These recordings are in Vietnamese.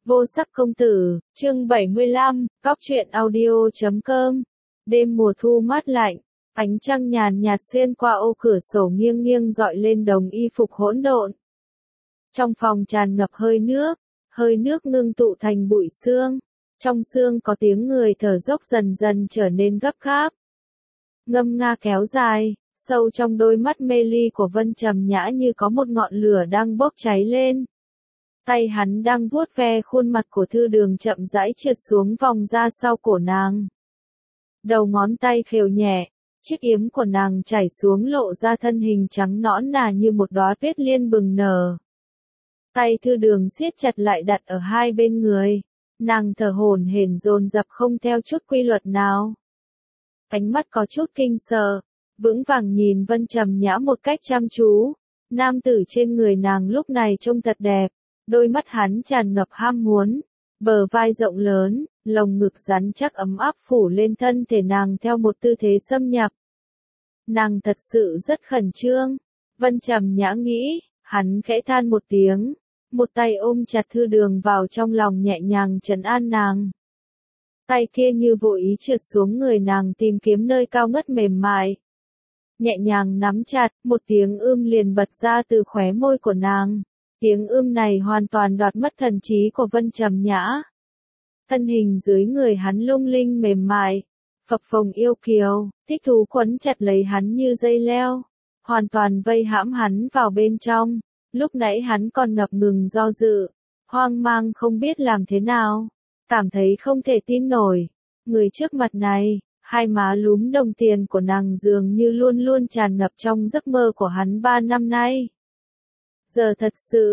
Vô sắc công tử, chương 75, góc truyện audio.com. Đêm mùa thu mát lạnh, ánh trăng nhàn nhạt xuyên qua ô cửa sổ nghiêng nghiêng dọi lên đống y phục hỗn độn. Trong phòng tràn ngập hơi nước ngưng tụ thành bụi sương. Trong sương có tiếng người thở dốc dần dần trở nên gấp gáp. Ngâm nga kéo dài, sâu trong đôi mắt mê ly của Vân Trầm Nhã như có một ngọn lửa đang bốc cháy lên. Tay hắn đang vuốt ve khuôn mặt của Thư Đường chậm rãi trượt xuống vòng ra sau cổ nàng. Đầu ngón tay khều nhẹ, chiếc yếm của nàng chảy xuống lộ ra thân hình trắng nõn nà như một đóa tuyết liên bừng nở. Tay Thư Đường siết chặt lại đặt ở hai bên người, nàng thở hổn hển dồn dập không theo chút quy luật nào. Ánh mắt có chút kinh sợ, vững vàng nhìn Vân Trầm Nhã một cách chăm chú. Nam tử trên người nàng lúc này trông thật đẹp. Đôi mắt hắn tràn ngập ham muốn, bờ vai rộng lớn, lồng ngực rắn chắc ấm áp phủ lên thân thể nàng theo một tư thế xâm nhập. Nàng thật sự rất khẩn trương, Vân Trầm Nhã nghĩ, hắn khẽ than một tiếng, một tay ôm chặt Thư Đường vào trong lòng nhẹ nhàng trấn an nàng. Tay kia như vô ý trượt xuống người nàng tìm kiếm nơi cao ngất mềm mại. Nhẹ nhàng nắm chặt, một tiếng liền bật ra từ khóe môi của nàng. Tiếng này hoàn toàn đoạt mất thần trí của Vân Trầm Nhã. Thân hình dưới người hắn lung linh mềm mại, phập phồng yêu kiều, thích thú quấn chặt lấy hắn như dây leo, hoàn toàn vây hãm hắn vào bên trong. Lúc nãy hắn còn ngập ngừng do dự, hoang mang không biết làm thế nào, cảm thấy không thể tin nổi. Người trước mặt này, hai má lúm đồng tiền của nàng dường như luôn luôn tràn ngập trong giấc mơ của hắn 3 năm nay. Giờ thật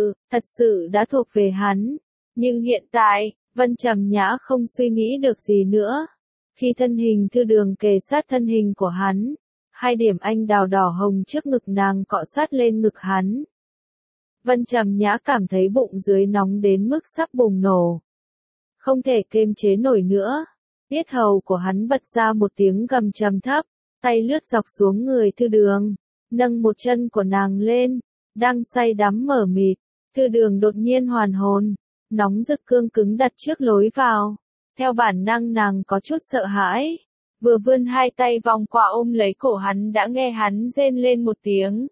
sự đã thuộc về hắn. Nhưng hiện tại, Vân Trầm Nhã không suy nghĩ được gì nữa. Khi thân hình Thư Đường kề sát thân hình của hắn, hai điểm anh đào đỏ hồng trước ngực nàng cọ sát lên ngực hắn. Vân Trầm Nhã cảm thấy bụng dưới nóng đến mức sắp bùng nổ. Không thể kiềm chế nổi nữa. Yết hầu của hắn bật ra một tiếng gầm trầm thấp, tay lướt dọc xuống người Thư Đường, nâng một chân của nàng lên. Đang say đắm mở mịt, Thư Đường đột nhiên hoàn hồn, nóng rực cương cứng đặt trước lối vào. Theo bản năng nàng có chút sợ hãi, vừa vươn hai tay vòng qua ôm lấy cổ hắn đã nghe hắn rên lên một tiếng.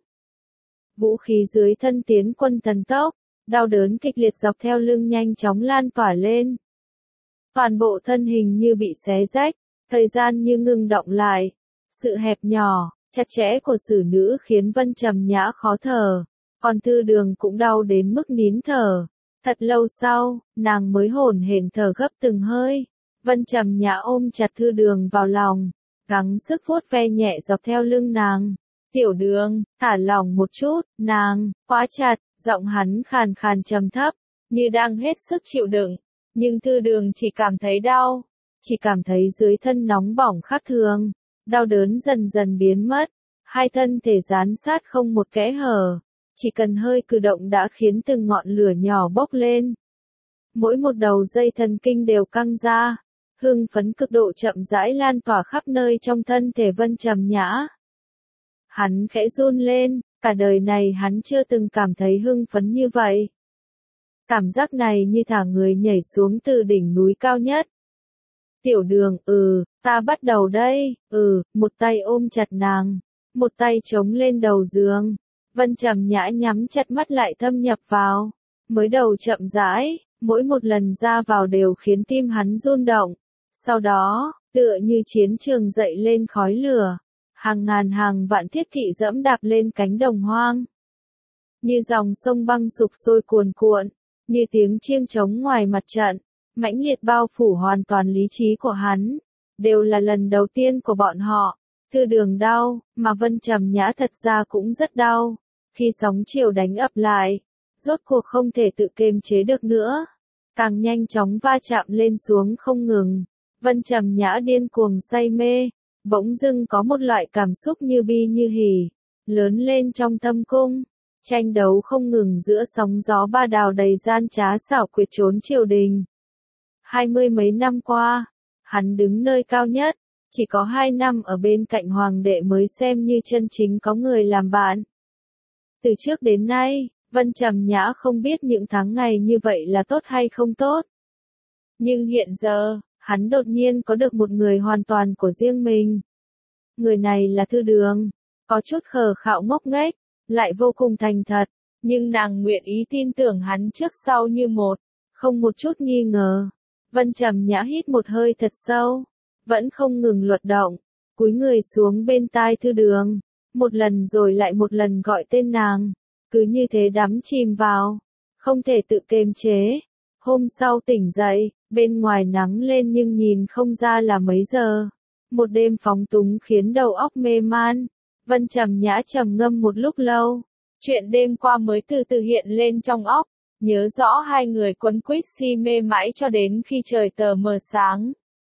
Vũ khí dưới thân tiến quân thần tốc, đau đớn kịch liệt dọc theo lưng nhanh chóng lan tỏa lên. Toàn bộ thân hình như bị xé rách, thời gian như ngừng động lại. Sự hẹp nhỏ, chặt chẽ của xử nữ khiến Vân Trầm Nhã khó thở. Còn Thư Đường cũng đau đến mức nín thở. Thật lâu sau, nàng mới hổn hển thở gấp từng hơi. Vân Trầm Nhã ôm chặt Thư Đường vào lòng, gắng sức vuốt ve nhẹ dọc theo lưng nàng. Tiểu Đường, thả lỏng một chút, nàng, quá chặt, giọng hắn khàn khàn trầm thấp, như đang hết sức chịu đựng. Nhưng Thư Đường chỉ cảm thấy đau, chỉ cảm thấy dưới thân nóng bỏng khác thường, đau đớn dần dần biến mất, hai thân thể dán sát không một kẽ hở. Chỉ cần hơi cử động đã khiến từng ngọn lửa nhỏ bốc lên. Mỗi một đầu dây thần kinh đều căng ra, hưng phấn cực độ chậm rãi lan tỏa khắp nơi trong thân thể Vân Trầm Nhã. Hắn khẽ run lên, cả đời này hắn chưa từng cảm thấy hưng phấn như vậy. Cảm giác này như thả người nhảy xuống từ đỉnh núi cao nhất. Tiểu Đường, ta bắt đầu đây, một tay ôm chặt nàng, một tay chống lên đầu giường. Vân Trầm Nhã nhắm chặt mắt lại thâm nhập vào, mới đầu chậm rãi, mỗi một lần ra vào đều khiến tim hắn rung động. Sau đó, tựa như chiến trường dậy lên khói lửa, hàng ngàn hàng vạn thiết kỵ dẫm đạp lên cánh đồng hoang. Như dòng sông băng sục sôi cuồn cuộn, như tiếng chiêng trống ngoài mặt trận, mãnh liệt bao phủ hoàn toàn lý trí của hắn. Đều là lần đầu tiên của bọn họ. Thư Đường đau, mà Vân Trầm Nhã thật ra cũng rất đau. Khi sóng chiều đánh ập lại, rốt cuộc không thể tự kiềm chế được nữa. Càng nhanh chóng va chạm lên xuống không ngừng. Vân Trầm Nhã điên cuồng say mê, bỗng dưng có một loại cảm xúc như bi như hỉ, lớn lên trong tâm cung. Tranh đấu không ngừng giữa sóng gió ba đào đầy gian trá xảo quyệt trốn triều đình. 20 mấy năm qua, hắn đứng nơi cao nhất. Chỉ có 2 năm ở bên cạnh hoàng đệ mới xem như chân chính có người làm bạn. Từ trước đến nay, Vân Trầm Nhã không biết những tháng ngày như vậy là tốt hay không tốt. Nhưng hiện giờ, hắn đột nhiên có được một người hoàn toàn của riêng mình. Người này là Thư Đường, có chút khờ khạo ngốc nghếch, lại vô cùng thành thật, nhưng nàng nguyện ý tin tưởng hắn trước sau như một, không một chút nghi ngờ. Vân Trầm Nhã hít một hơi thật sâu, vẫn không ngừng luật động, cúi người xuống bên tai Thư Đường, một lần rồi lại một lần gọi tên nàng, cứ như thế đắm chìm vào, không thể tự kiềm chế. Hôm sau tỉnh dậy, bên ngoài nắng lên nhưng nhìn không ra là mấy giờ. Một đêm phóng túng khiến đầu óc mê man. Vân Trầm Nhã trầm ngâm một lúc lâu. Chuyện đêm qua mới từ từ hiện lên trong óc. Nhớ rõ hai người quấn quýt si mê mãi cho đến khi trời tờ mờ sáng.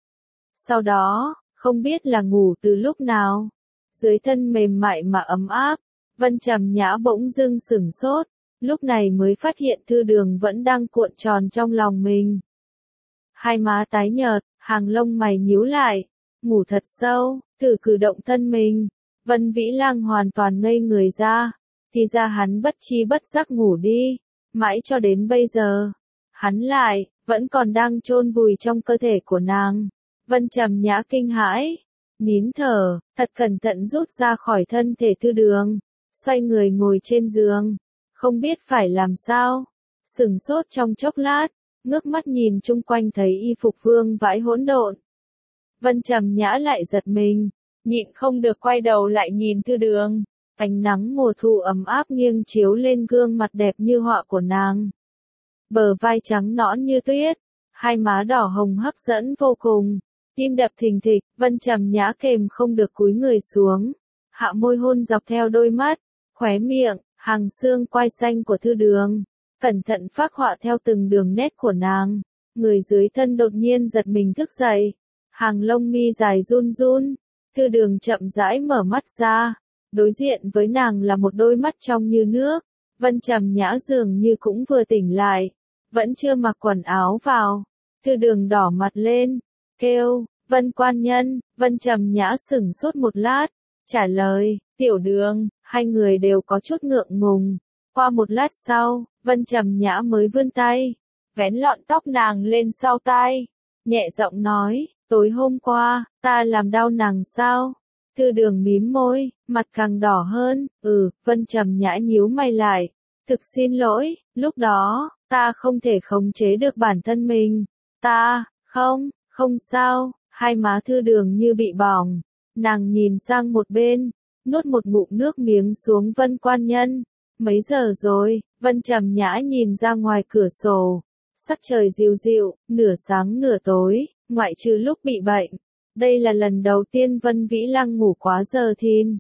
Sau đó, không biết là ngủ từ lúc nào. Dưới thân mềm mại mà ấm áp, Vân Trầm Nhã bỗng dưng sửng sốt. Lúc này mới phát hiện Thư Đường vẫn đang cuộn tròn trong lòng mình. Hai má tái nhợt, hàng lông mày nhíu lại, ngủ thật sâu, thử cử động thân mình. Vân Vĩ Lang hoàn toàn ngây người ra, thì ra hắn bất chi bất giác ngủ đi, mãi cho đến bây giờ. Hắn lại, vẫn còn đang chôn vùi trong cơ thể của nàng. Vân Trầm Nhã kinh hãi, nín thở, thật cẩn thận rút ra khỏi thân thể Thư Đường, xoay người ngồi trên giường. Không biết phải làm sao, sửng sốt trong chốc lát, ngước mắt nhìn chung quanh thấy y phục vương vãi hỗn độn. Vân Trầm Nhã lại giật mình, nhịn không được quay đầu lại nhìn Thư Đường, ánh nắng mùa thu ấm áp nghiêng chiếu lên gương mặt đẹp như họa của nàng. Bờ vai trắng nõn như tuyết, hai má đỏ hồng hấp dẫn vô cùng, tim đập thình thịch, Vân Trầm Nhã kềm không được cúi người xuống, hạ môi hôn dọc theo đôi mắt, khóe miệng, hàng xương quai xanh của Thư Đường, cẩn thận phác họa theo từng đường nét của nàng. Người dưới thân đột nhiên giật mình thức dậy, hàng lông mi dài run run. Thư Đường chậm rãi mở mắt ra, đối diện với nàng là một đôi mắt trong như nước. Vân Trầm Nhã dường như cũng vừa tỉnh lại, vẫn chưa mặc quần áo vào. Thư Đường đỏ mặt lên, kêu, Vân quan nhân. Vân Trầm Nhã sửng sốt một lát, trả lời, Tiểu Đường. Hai người đều có chút ngượng ngùng. Qua một lát sau, Vân Trầm Nhã mới vươn tay, vén lọn tóc nàng lên sau tai, nhẹ giọng nói, tối hôm qua, ta làm đau nàng sao? Thư Đường mím môi, mặt càng đỏ hơn, Vân Trầm Nhã nhíu mày lại, thực xin lỗi, lúc đó, ta không thể khống chế được bản thân mình, không sao. Hai má Thư Đường như bị bỏng, nàng nhìn sang một bên, nuốt một ngụm nước miếng xuống. Vân quan nhân, mấy giờ rồi? Vân Trầm Nhã nhìn ra ngoài cửa sổ, sắc trời dịu dịu, nửa sáng nửa tối, ngoại trừ lúc bị bệnh. Đây là lần đầu tiên Vân Vĩ Lăng ngủ quá giờ thìn.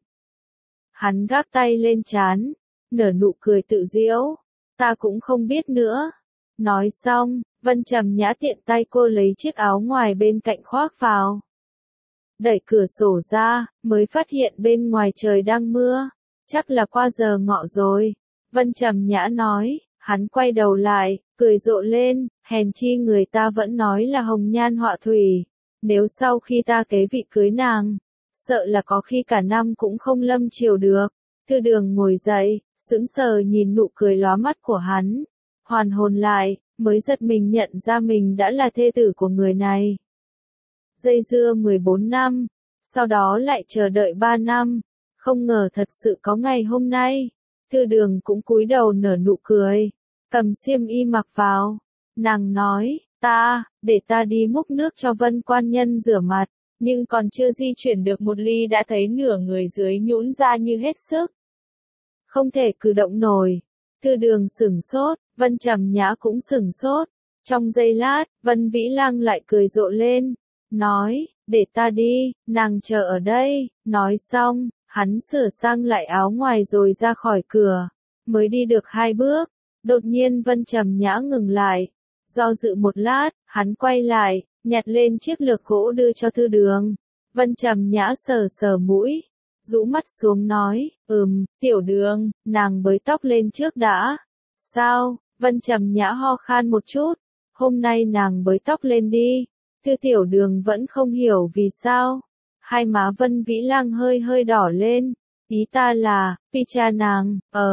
Hắn gác tay lên trán, nở nụ cười tự giễu, ta cũng không biết nữa. Nói xong, Vân Trầm Nhã tiện tay cô lấy chiếc áo ngoài bên cạnh khoác vào. Đẩy cửa sổ ra, mới phát hiện bên ngoài trời đang mưa, chắc là qua giờ ngọ rồi. Vân Trầm Nhã nói, hắn quay đầu lại, cười rộ lên, hèn chi người ta vẫn nói là hồng nhan họa thủy. Nếu sau khi ta kế vị cưới nàng, sợ là có khi cả năm cũng không lâm chiều được. Thư Đường ngồi dậy, sững sờ nhìn nụ cười lóa mắt của hắn, hoàn hồn lại, mới giật mình nhận ra mình đã là thê tử của người này. Dây dưa 14 năm, sau đó lại chờ đợi 3 năm, không ngờ thật sự có ngày hôm nay. Thư Đường cũng cúi đầu nở nụ cười, cầm xiêm y mặc vào. Nàng nói, để ta đi múc nước cho Vân quan nhân rửa mặt, nhưng còn chưa di chuyển được một ly đã thấy nửa người dưới nhũn ra như hết sức. Không thể cử động nổi. Thư Đường sửng sốt, Vân Trầm Nhã cũng sửng sốt. Trong giây lát, Vân Vĩ Lang lại cười rộ lên, nói, để ta đi, nàng chờ ở đây. Nói xong, hắn sửa sang lại áo ngoài rồi ra khỏi cửa, mới đi được 2 bước. Đột nhiên Vân Trầm Nhã ngừng lại, do dự một lát, hắn quay lại, nhặt lên chiếc lược gỗ đưa cho Thư Đường. Vân Trầm Nhã sờ sờ mũi, rũ mắt xuống nói, Tiểu Đường, nàng bới tóc lên trước đã. Sao? Vân Trầm Nhã ho khan một chút, hôm nay nàng bới tóc lên đi. Tiểu Đường vẫn không hiểu vì sao. Hai má Vân Vĩ Lang hơi hơi đỏ lên, ý ta là, picha nàng,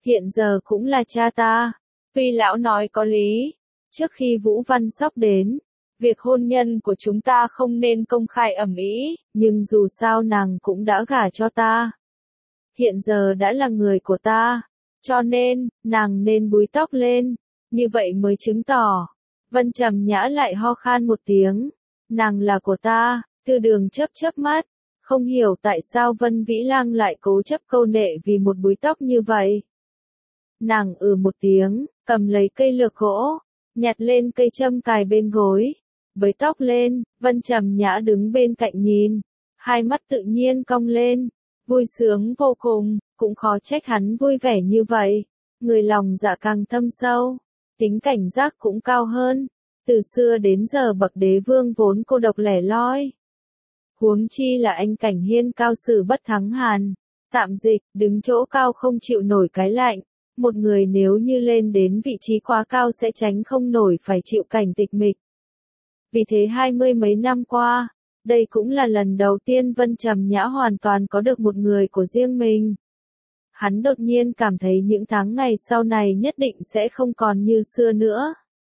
hiện giờ cũng là cha ta. Tuy lão nói có lý, trước khi Vũ Văn Sóc đến, việc hôn nhân của chúng ta không nên công khai ầm ĩ, nhưng dù sao nàng cũng đã gả cho ta. Hiện giờ đã là người của ta, cho nên, nàng nên búi tóc lên, như vậy mới chứng tỏ. Vân Trầm Nhã lại ho khan một tiếng, nàng là của ta. Thư Đường chớp chớp mắt, không hiểu tại sao Vân Vĩ Lang lại cố chấp câu nệ vì một búi tóc như vậy. Nàng một tiếng, cầm lấy cây lược gỗ, nhặt lên cây châm cài bên gối, bới tóc lên. Vân Trầm Nhã đứng bên cạnh nhìn, hai mắt tự nhiên cong lên, vui sướng vô cùng, cũng khó trách hắn vui vẻ như vậy. Người lòng dạ càng thâm sâu, tính cảnh giác cũng cao hơn. Từ xưa đến giờ bậc đế vương vốn cô độc lẻ loi. Huống chi là anh Cảnh Hiên cao sử bất thắng hàn, tạm dịch, đứng chỗ cao không chịu nổi cái lạnh. Một người nếu như lên đến vị trí quá cao sẽ tránh không nổi phải chịu cảnh tịch mịch. Vì thế 20 mấy năm qua, đây cũng là lần đầu tiên Vân Trầm Nhã hoàn toàn có được một người của riêng mình. Hắn đột nhiên cảm thấy những tháng ngày sau này nhất định sẽ không còn như xưa nữa.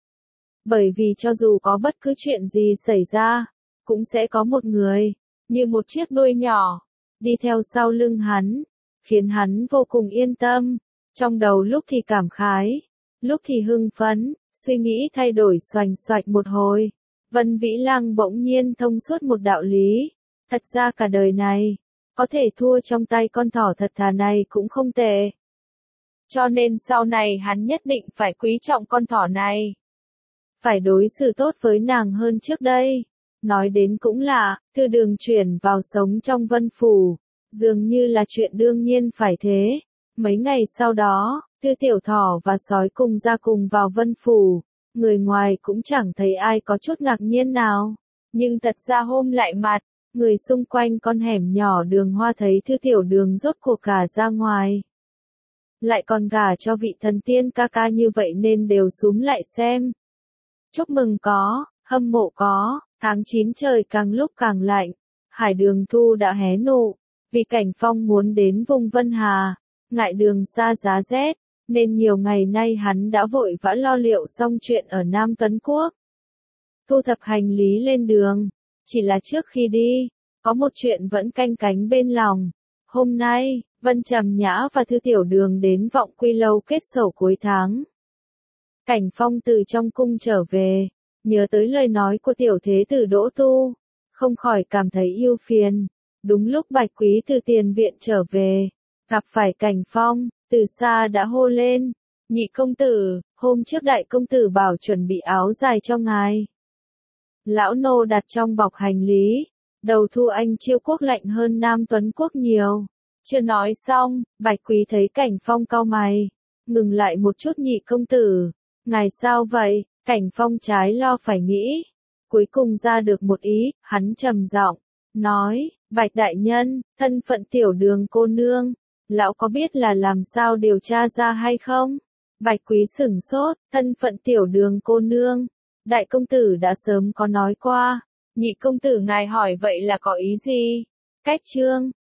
Bởi vì cho dù có bất cứ chuyện gì xảy ra, cũng sẽ có một người, như một chiếc đuôi nhỏ, đi theo sau lưng hắn, khiến hắn vô cùng yên tâm. Trong đầu lúc thì cảm khái, lúc thì hưng phấn, suy nghĩ thay đổi xoành xoạch một hồi. Vân Vĩ Lang bỗng nhiên thông suốt một đạo lý. Thật ra cả đời này, có thể thua trong tay con thỏ thật thà này cũng không tệ. Cho nên sau này hắn nhất định phải quý trọng con thỏ này. Phải đối xử tốt với nàng hơn trước đây. Nói đến cũng là, Thư Đường chuyển vào sống trong Vân Phủ, dường như là chuyện đương nhiên phải thế. Mấy ngày sau đó, Thư Tiểu Thỏ và Sói cùng ra cùng vào Vân Phủ. Người ngoài cũng chẳng thấy ai có chút ngạc nhiên nào. Nhưng thật ra hôm lại mặt, người xung quanh con hẻm nhỏ Đường Hoa thấy Thư Tiểu Đường rốt cuộc cả ra ngoài. Lại còn gả cho vị thần tiên ca ca như vậy nên đều xúm lại xem. Chúc mừng có, hâm mộ có. Tháng 9 trời càng lúc càng lạnh, Hải Đường Thu đã hé nụ, vì Cảnh Phong muốn đến vùng Vân Hà, ngại đường xa giá rét, nên nhiều ngày nay hắn đã vội vã lo liệu xong chuyện ở Nam Tuấn Quốc. Thu thập hành lý lên đường, chỉ là trước khi đi, có một chuyện vẫn canh cánh bên lòng. Hôm nay, Vân Trầm Nhã và Thư Tiểu Đường đến Vọng Quy Lâu kết sổ cuối tháng. Cảnh Phong từ trong cung trở về. Nhớ tới lời nói của tiểu thế tử Đỗ Tu, không khỏi cảm thấy ưu phiền. Đúng lúc Bạch Quý từ tiền viện trở về, gặp phải Cảnh Phong, từ xa đã hô lên, nhị công tử, hôm trước đại công tử bảo chuẩn bị áo dài cho ngài. Lão nô đặt trong bọc hành lý, đầu thu anh Chiêu quốc lạnh hơn Nam Tuấn quốc nhiều. Chưa nói xong, Bạch Quý thấy Cảnh Phong cau mày, ngừng lại một chút nhị công tử, ngài sao vậy? Cảnh Phong trái lo phải nghĩ, cuối cùng ra được một ý, hắn trầm giọng nói, Bạch đại nhân, thân phận Tiểu Đường cô nương, lão có biết là làm sao điều tra ra hay không? Bạch Quý sửng sốt, thân phận Tiểu Đường cô nương, đại công tử đã sớm có nói qua, nhị công tử ngài hỏi vậy là có ý gì? Cách chương